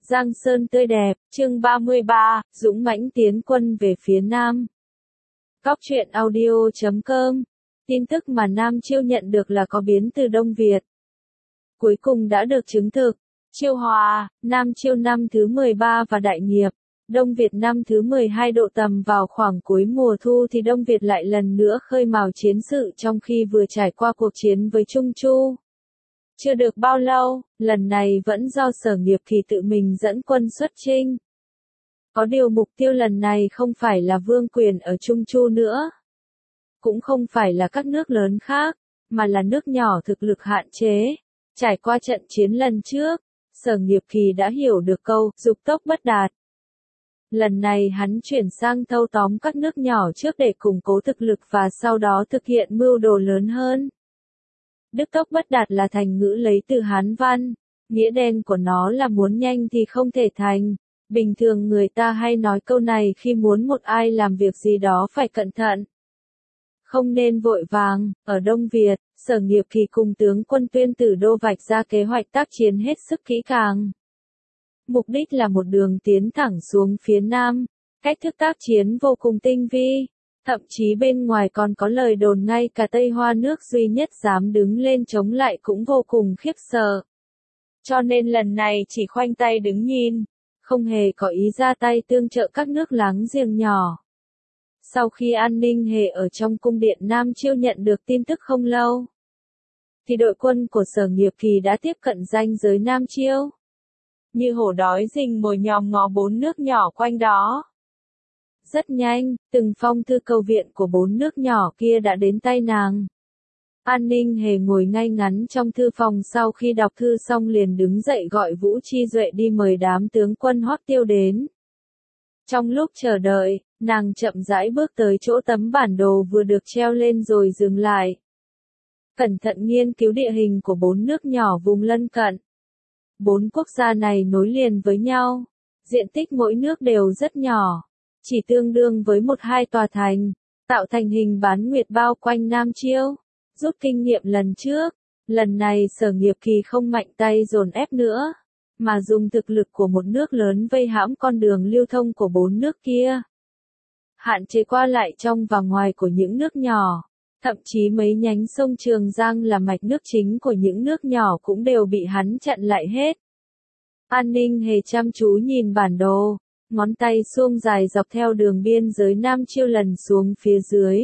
Giang Sơn tươi đẹp, chương 33, dũng mãnh tiến quân về phía Nam. Góc truyện audio.com. Tin tức mà Nam Chiêu nhận được là có biến từ Đông Việt. Cuối cùng đã được chứng thực. Chiêu Hòa, Nam Chiêu năm thứ 13 và đại nghiệp. Đông Việt năm thứ 12 độ tầm vào khoảng cuối mùa thu thì Đông Việt lại lần nữa khơi mào chiến sự trong khi vừa trải qua cuộc chiến với Trung Chu. Chưa được bao lâu, lần này vẫn do Sở Nghiệp Kỳ tự mình dẫn quân xuất chinh. Có điều mục tiêu lần này không phải là vương quyền ở Trung Chu nữa. Cũng không phải là các nước lớn khác, mà là nước nhỏ thực lực hạn chế. Trải qua trận chiến lần trước, Sở Nghiệp Kỳ đã hiểu được câu dục tốc bất đạt. Lần này hắn chuyển sang thâu tóm các nước nhỏ trước để củng cố thực lực và sau đó thực hiện mưu đồ lớn hơn. Đức tốc bất đạt là thành ngữ lấy từ Hán văn, nghĩa đen của nó là muốn nhanh thì không thể thành. Bình thường người ta hay nói câu này khi muốn một ai làm việc gì đó phải cẩn thận. Không nên vội vàng. Ở Đông Việt, Sở Nghiệp Kỳ cùng tướng quân Tuyên Tử Đô vạch ra kế hoạch tác chiến hết sức kỹ càng. Mục đích là một đường tiến thẳng xuống phía Nam, cách thức tác chiến vô cùng tinh vi. Thậm chí bên ngoài còn có lời đồn ngay cả Tây Hoa nước duy nhất dám đứng lên chống lại cũng vô cùng khiếp sợ. Cho nên lần này chỉ khoanh tay đứng nhìn, không hề có ý ra tay tương trợ các nước láng giềng nhỏ. Sau khi An Ninh Hề ở trong cung điện Nam Chiêu nhận được tin tức không lâu, thì đội quân của Sở Nghiệp Kỳ đã tiếp cận ranh giới Nam Chiêu. Như hổ đói rình mồi nhòm ngó bốn nước nhỏ quanh đó. Rất nhanh, từng phong thư cầu viện của bốn nước nhỏ kia đã đến tay nàng. An Ninh Hề ngồi ngay ngắn trong thư phòng sau khi đọc thư xong liền đứng dậy gọi Vũ Chi Duệ đi mời đám tướng quân Hoắc Tiêu đến. Trong lúc chờ đợi, nàng chậm rãi bước tới chỗ tấm bản đồ vừa được treo lên rồi dừng lại. Cẩn thận nghiên cứu địa hình của bốn nước nhỏ vùng lân cận. Bốn quốc gia này nối liền với nhau, diện tích mỗi nước đều rất nhỏ. Chỉ tương đương với một hai tòa thành, tạo thành hình bán nguyệt bao quanh Nam Chiêu. Rút kinh nghiệm lần trước, lần này Sở Nghiệp Kỳ không mạnh tay dồn ép nữa, mà dùng thực lực của một nước lớn vây hãm con đường lưu thông của bốn nước kia. Hạn chế qua lại trong và ngoài của những nước nhỏ, thậm chí mấy nhánh sông Trường Giang là mạch nước chính của những nước nhỏ cũng đều bị hắn chặn lại hết. An Ninh Hề chăm chú nhìn bản đồ. Ngón tay xuông dài dọc theo đường biên giới Nam Chiêu lần xuống phía dưới.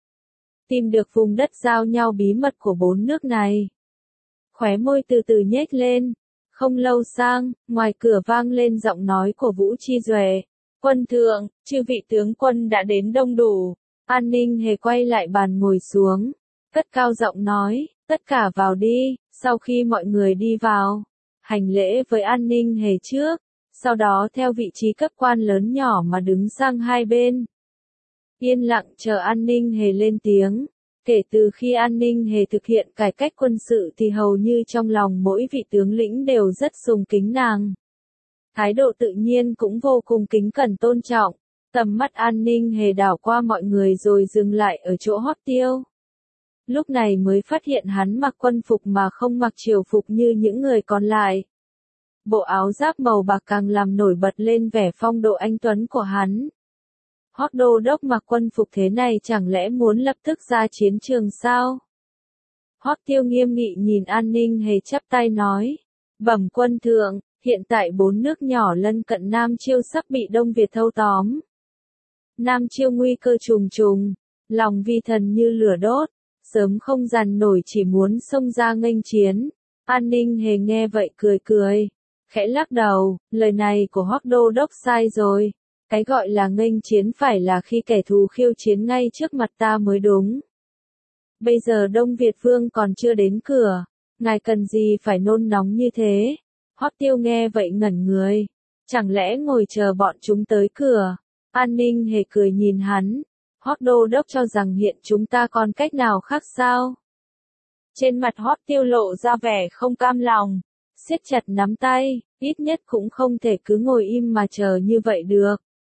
Tìm được vùng đất giao nhau bí mật của bốn nước này. Khóe môi từ từ nhếch lên. Không lâu sang, ngoài cửa vang lên giọng nói của Vũ Chi Duệ. Quân thượng, chư vị tướng quân đã đến đông đủ. An Ninh Hề quay lại bàn ngồi xuống. Cất cao giọng nói, tất cả vào đi. Sau khi mọi người đi vào, hành lễ với An Ninh Hề trước. Sau đó theo vị trí cấp quan lớn nhỏ mà đứng sang hai bên. Yên lặng chờ An Ninh Hề lên tiếng. Kể từ khi An Ninh Hề thực hiện cải cách quân sự thì hầu như trong lòng mỗi vị tướng lĩnh đều rất sùng kính nàng. Thái độ tự nhiên cũng vô cùng kính cẩn tôn trọng. Tầm mắt An Ninh Hề đảo qua mọi người rồi dừng lại ở chỗ Hoắc Tiêu. Lúc này mới phát hiện hắn mặc quân phục mà không mặc triều phục như những người còn lại. Bộ áo giáp màu bạc càng làm nổi bật lên vẻ phong độ anh tuấn của hắn. Hoắc Đô Đốc mặc quân phục thế này chẳng lẽ muốn lập tức ra chiến trường sao? Hoắc Tiêu nghiêm nghị nhìn An Ninh Hề chắp tay nói. Bẩm quân thượng, hiện tại bốn nước nhỏ lân cận Nam Chiêu sắp bị Đông Việt thâu tóm. Nam Chiêu nguy cơ trùng trùng, lòng vi thần như lửa đốt, sớm không dằn nổi chỉ muốn xông ra nghênh chiến. An Ninh Hề nghe vậy cười cười. Khẽ lắc đầu, lời này của Hoắc Đô Đốc sai rồi. Cái gọi là nghênh chiến phải là khi kẻ thù khiêu chiến ngay trước mặt ta mới đúng. Bây giờ Đông Việt Vương còn chưa đến cửa, ngài cần gì phải nôn nóng như thế? Hoắc Tiêu nghe vậy ngẩn người. Chẳng lẽ ngồi chờ bọn chúng tới cửa? An Ninh Hề cười nhìn hắn. Hoắc Đô Đốc cho rằng hiện chúng ta còn cách nào khác sao? Trên mặt Hoắc Tiêu lộ ra vẻ không cam lòng. Siết chặt nắm tay, ít nhất cũng không thể cứ ngồi im mà chờ như vậy được.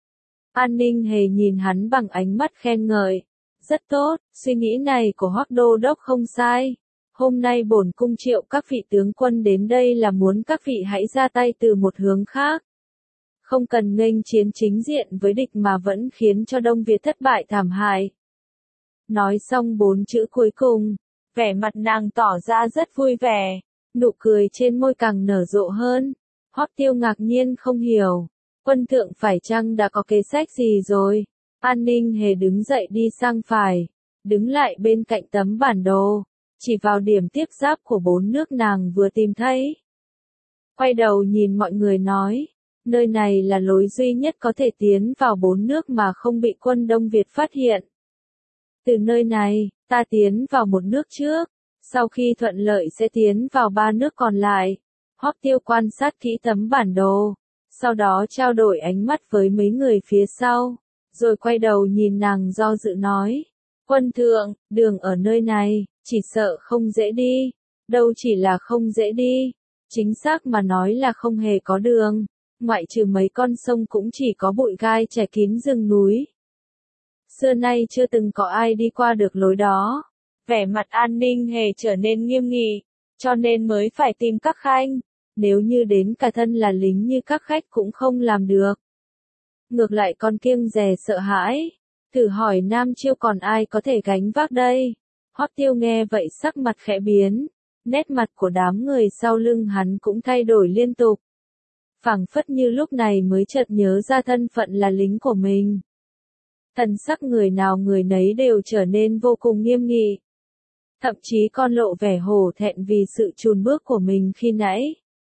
An Ninh Hề nhìn hắn bằng ánh mắt khen ngợi. Rất tốt, suy nghĩ này của Hoắc Đô Đốc không sai. Hôm nay bổn cung triệu các vị tướng quân đến đây là muốn các vị hãy ra tay từ một hướng khác. Không cần nghênh chiến chính diện với địch mà vẫn khiến cho Đông Việt thất bại thảm hại. Nói xong 4 chữ cuối cùng, vẻ mặt nàng tỏ ra rất vui vẻ, nụ cười trên môi càng nở rộ hơn. Hoắc Tiêu ngạc nhiên không hiểu, quân thượng phải chăng đã có kế sách gì rồi? An Ninh Hề đứng dậy đi sang phải, đứng lại bên cạnh tấm bản đồ, chỉ vào điểm tiếp giáp của 4 nước nàng vừa tìm thấy. Quay đầu nhìn mọi người nói, nơi này là lối duy nhất có thể tiến vào 4 nước mà không bị quân Đông Việt phát hiện. Từ nơi này, ta tiến vào một nước trước, sau khi thuận lợi sẽ tiến vào 3 nước còn lại. Hoắc Tiêu quan sát kỹ tấm bản đồ, sau đó trao đổi ánh mắt với mấy người phía sau, rồi quay đầu nhìn nàng do dự nói, quân thượng, đường ở nơi này, chỉ sợ không dễ đi, đâu chỉ là không dễ đi, chính xác mà nói là không hề có đường, ngoại trừ mấy con sông cũng chỉ có bụi gai che kín rừng núi. Xưa nay chưa từng có ai đi qua được lối đó. Vẻ mặt An Ninh Hề trở nên nghiêm nghị, cho nên mới phải tìm các khanh. Nếu như đến cả thân là lính như các khách cũng không làm được. Ngược lại còn kiêng dè sợ hãi. Thử hỏi Nam Chiêu còn ai có thể gánh vác đây? Hoắc Tiêu nghe vậy sắc mặt khẽ biến. Nét mặt của đám người sau lưng hắn cũng thay đổi liên tục. Phảng phất như lúc này mới chợt nhớ ra thân phận là lính của mình. Thần sắc người nào người nấy đều trở nên vô cùng nghiêm nghị. Thậm chí còn lộ vẻ hổ thẹn vì sự chùn bước của mình khi nãy.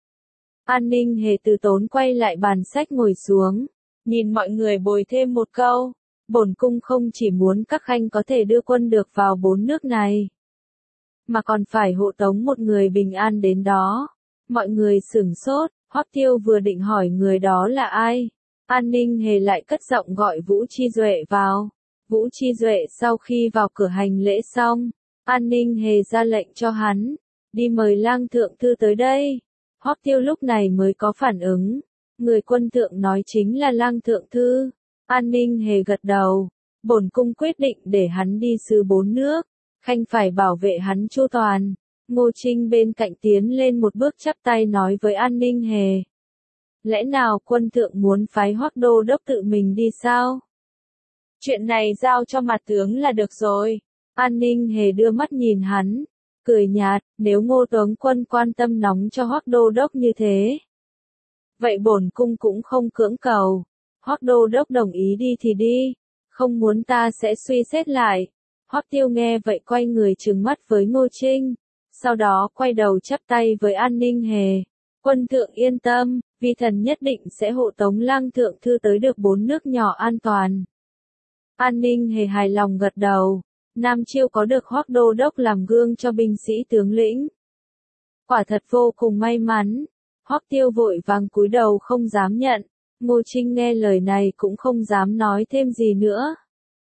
An Ninh Hề từ tốn quay lại bàn sách ngồi xuống, nhìn mọi người bồi thêm một câu, bổn cung không chỉ muốn các khanh có thể đưa quân được vào 4 nước này, mà còn phải hộ tống một người bình an đến đó. Mọi người sửng sốt, Hoắc Tiêu vừa định hỏi người đó là ai, An Ninh Hề lại cất giọng gọi Vũ Chi Duệ vào. Vũ Chi Duệ sau khi vào cửa hành lễ xong, An Ninh Hề ra lệnh cho hắn, đi mời Lang Thượng Thư tới đây. Hoắc Tiêu lúc này mới có phản ứng, người quân thượng nói chính là Lang Thượng Thư. An Ninh Hề gật đầu, bổn cung quyết định để hắn đi sứ 4 nước, khanh phải bảo vệ hắn chu toàn. Ngô Trinh bên cạnh tiến lên một bước chắp tay nói với An Ninh Hề. Lẽ nào quân thượng muốn phái Hoắc Đô đốc tự mình đi sao? Chuyện này giao cho mặt tướng là được rồi. An Ninh Hề đưa mắt nhìn hắn, cười nhạt, nếu Ngô tướng quân quan tâm nóng cho Hoắc Đô đốc như thế, vậy bổn cung cũng không cưỡng cầu. Hoắc Đô đốc đồng ý đi thì đi, không muốn ta sẽ suy xét lại. Hoắc Tiêu nghe vậy quay người trừng mắt với Ngô Trinh, sau đó quay đầu chắp tay với An Ninh Hề. Quân thượng yên tâm, vi thần nhất định sẽ hộ tống Lang Thượng Thư tới được 4 nước nhỏ an toàn. An Ninh Hề hài lòng gật đầu. Nam Chiêu có được Hoắc Đô đốc làm gương cho binh sĩ tướng lĩnh, quả thật vô cùng may mắn. Hoắc Tiêu vội vàng cúi đầu không dám nhận. Ngô Trinh nghe lời này cũng không dám nói thêm gì nữa.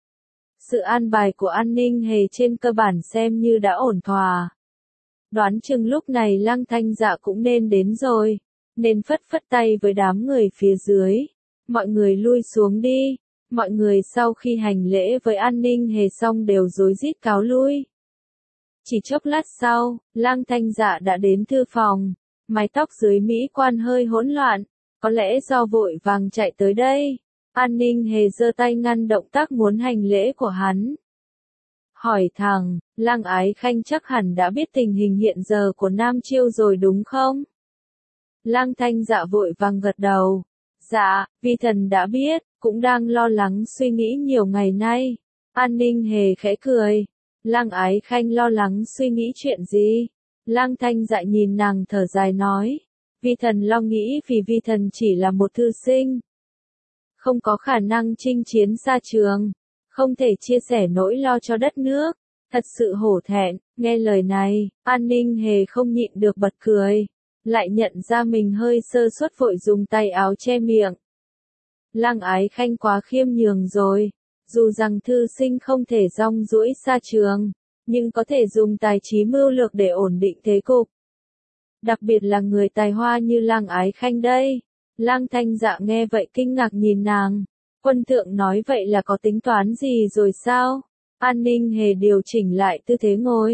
Sự an bài của An Ninh Hề trên cơ bản xem như đã ổn thỏa. Đoán chừng lúc này Lăng Thanh Dạ cũng nên đến rồi, nên phất phất tay với đám người phía dưới. Mọi người lui xuống đi. Mọi người sau khi hành lễ với An Ninh Hề xong đều rối rít cáo lui. Chỉ chốc lát sau, Lăng Thanh Dạ đã đến thư phòng, mái tóc dưới mỹ quan hơi hỗn loạn, có lẽ do vội vàng chạy tới đây. An Ninh Hề giơ tay ngăn động tác muốn hành lễ của hắn. Hỏi thẳng, Lăng Ái Khanh chắc hẳn đã biết tình hình hiện giờ của Nam Chiêu rồi đúng không? Lăng Thanh Dạ vội vàng gật đầu. Dạ, vi thần đã biết, cũng đang lo lắng suy nghĩ nhiều ngày nay. An Ninh Hề khẽ cười. Lăng Ái Khanh lo lắng suy nghĩ chuyện gì? Lăng Thanh Dạ nhìn nàng thở dài nói. Vi thần lo nghĩ vì vi thần chỉ là một thư sinh, không có khả năng chinh chiến xa trường, không thể chia sẻ nỗi lo cho đất nước. Thật sự hổ thẹn. Nghe lời này, An Ninh Hề không nhịn được bật cười, lại nhận ra mình hơi sơ suất vội dùng tay áo che miệng. Lăng Ái Khanh quá khiêm nhường rồi, dù rằng thư sinh không thể rong ruổi xa trường, nhưng có thể dùng tài trí mưu lược để ổn định thế cục. Đặc biệt là người tài hoa như Lăng Ái Khanh đây. Lăng Thanh Dạ nghe vậy kinh ngạc nhìn nàng. Quân thượng nói vậy là có tính toán gì rồi sao? An Ninh Hề điều chỉnh lại tư thế ngồi,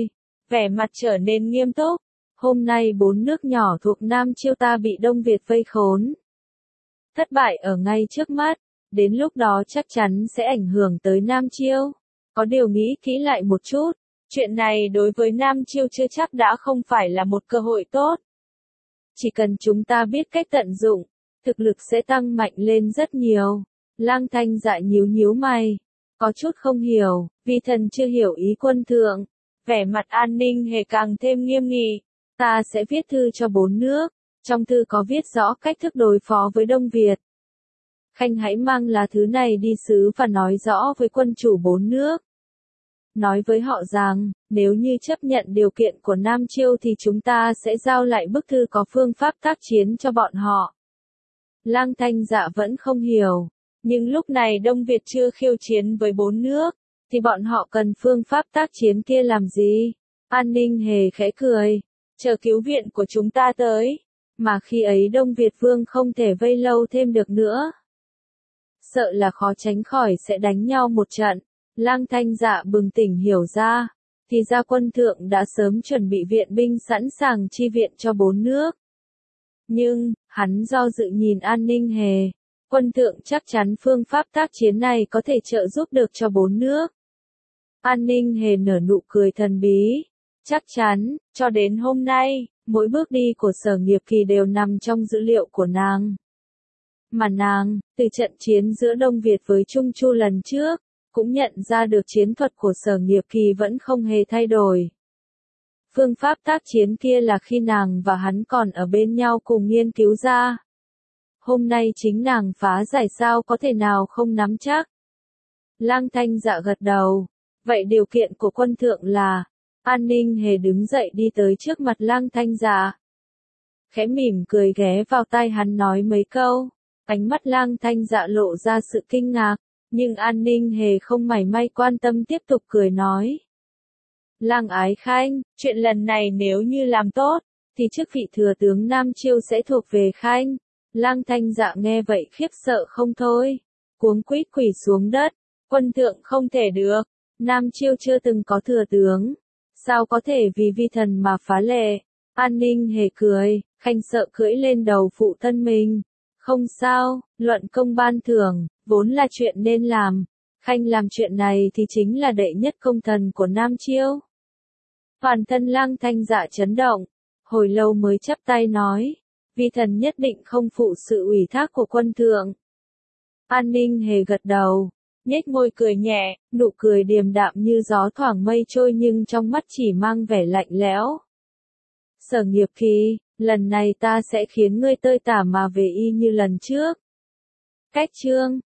vẻ mặt trở nên nghiêm túc. Hôm nay 4 nước nhỏ thuộc Nam Chiêu ta bị Đông Việt vây khốn. Thất bại ở ngay trước mắt, đến lúc đó chắc chắn sẽ ảnh hưởng tới Nam Chiêu. Có điều nghĩ kỹ lại một chút, chuyện này đối với Nam Chiêu chưa chắc đã không phải là một cơ hội tốt. Chỉ cần chúng ta biết cách tận dụng, thực lực sẽ tăng mạnh lên rất nhiều. Lang Thanh Dạ nhíu nhíu mày, có chút không hiểu, vì thần chưa hiểu ý quân thượng. Vẻ mặt An Ninh Hề càng thêm nghiêm nghị. Ta sẽ viết thư cho 4 nước, trong thư có viết rõ cách thức đối phó với Đông Việt. Khanh hãy mang lá thư này đi sứ và nói rõ với quân chủ 4 nước. Nói với họ rằng, nếu như chấp nhận điều kiện của Nam Chiêu thì chúng ta sẽ giao lại bức thư có phương pháp tác chiến cho bọn họ. Lang Thanh Dạ vẫn không hiểu, nhưng lúc này Đông Việt chưa khiêu chiến với 4 nước, thì bọn họ cần phương pháp tác chiến kia làm gì? An Ninh Hề khẽ cười, chờ cứu viện của chúng ta tới, mà khi ấy Đông Việt Vương không thể vây lâu thêm được nữa. Sợ là khó tránh khỏi sẽ đánh nhau một trận. Lang Thanh Dạ bừng tỉnh hiểu ra, thì ra quân thượng đã sớm chuẩn bị viện binh sẵn sàng chi viện cho 4 nước. Nhưng, hắn do dự nhìn An Ninh Hề, quân thượng chắc chắn phương pháp tác chiến này có thể trợ giúp được cho 4 nước. An Ninh Hề nở nụ cười thần bí, chắc chắn, cho đến hôm nay, mỗi bước đi của Sở Nghiệp Kỳ đều nằm trong dữ liệu của nàng. Mà nàng, từ trận chiến giữa Đông Việt với Trung Chu lần trước, cũng nhận ra được chiến thuật của Sở Nghiệp Kỳ vẫn không hề thay đổi. Phương pháp tác chiến kia là khi nàng và hắn còn ở bên nhau cùng nghiên cứu ra. Hôm nay chính nàng phá giải sao có thể nào không nắm chắc. Lang Thanh Dạ gật đầu. Vậy điều kiện của quân thượng là, An Ninh Hề đứng dậy đi tới trước mặt Lang Thanh Dạ. Khẽ mỉm cười ghé vào tai hắn nói mấy câu. Ánh mắt Lang Thanh Dạ lộ ra sự kinh ngạc, nhưng An Ninh Hề không mảy may quan tâm tiếp tục cười nói. Lang Ái Khanh, chuyện lần này nếu như làm tốt, thì chức vị thừa tướng Nam Chiêu sẽ thuộc về Khanh. Lang Thanh Dạ nghe vậy khiếp sợ không thôi, cuống quýt quỳ xuống đất, quân thượng không thể được, Nam Chiêu chưa từng có thừa tướng, sao có thể vì vi thần mà phá lệ. An Ninh Hề cười, Khanh sợ cưỡi lên đầu phụ thân mình. Không sao, luận công ban thưởng, vốn là chuyện nên làm. Khanh làm chuyện này thì chính là đệ nhất công thần của Nam Chiêu. Toàn thân Lang Thanh Dạ chấn động, hồi lâu mới chắp tay nói, vi thần nhất định không phụ sự ủy thác của quân thượng. An Ninh Hề gật đầu, nhếch môi cười nhẹ, nụ cười điềm đạm như gió thoảng mây trôi nhưng trong mắt chỉ mang vẻ lạnh lẽo. Sở Nghiệp Kỳ, lần này ta sẽ khiến ngươi tơi tả mà về y như lần trước. Cách chương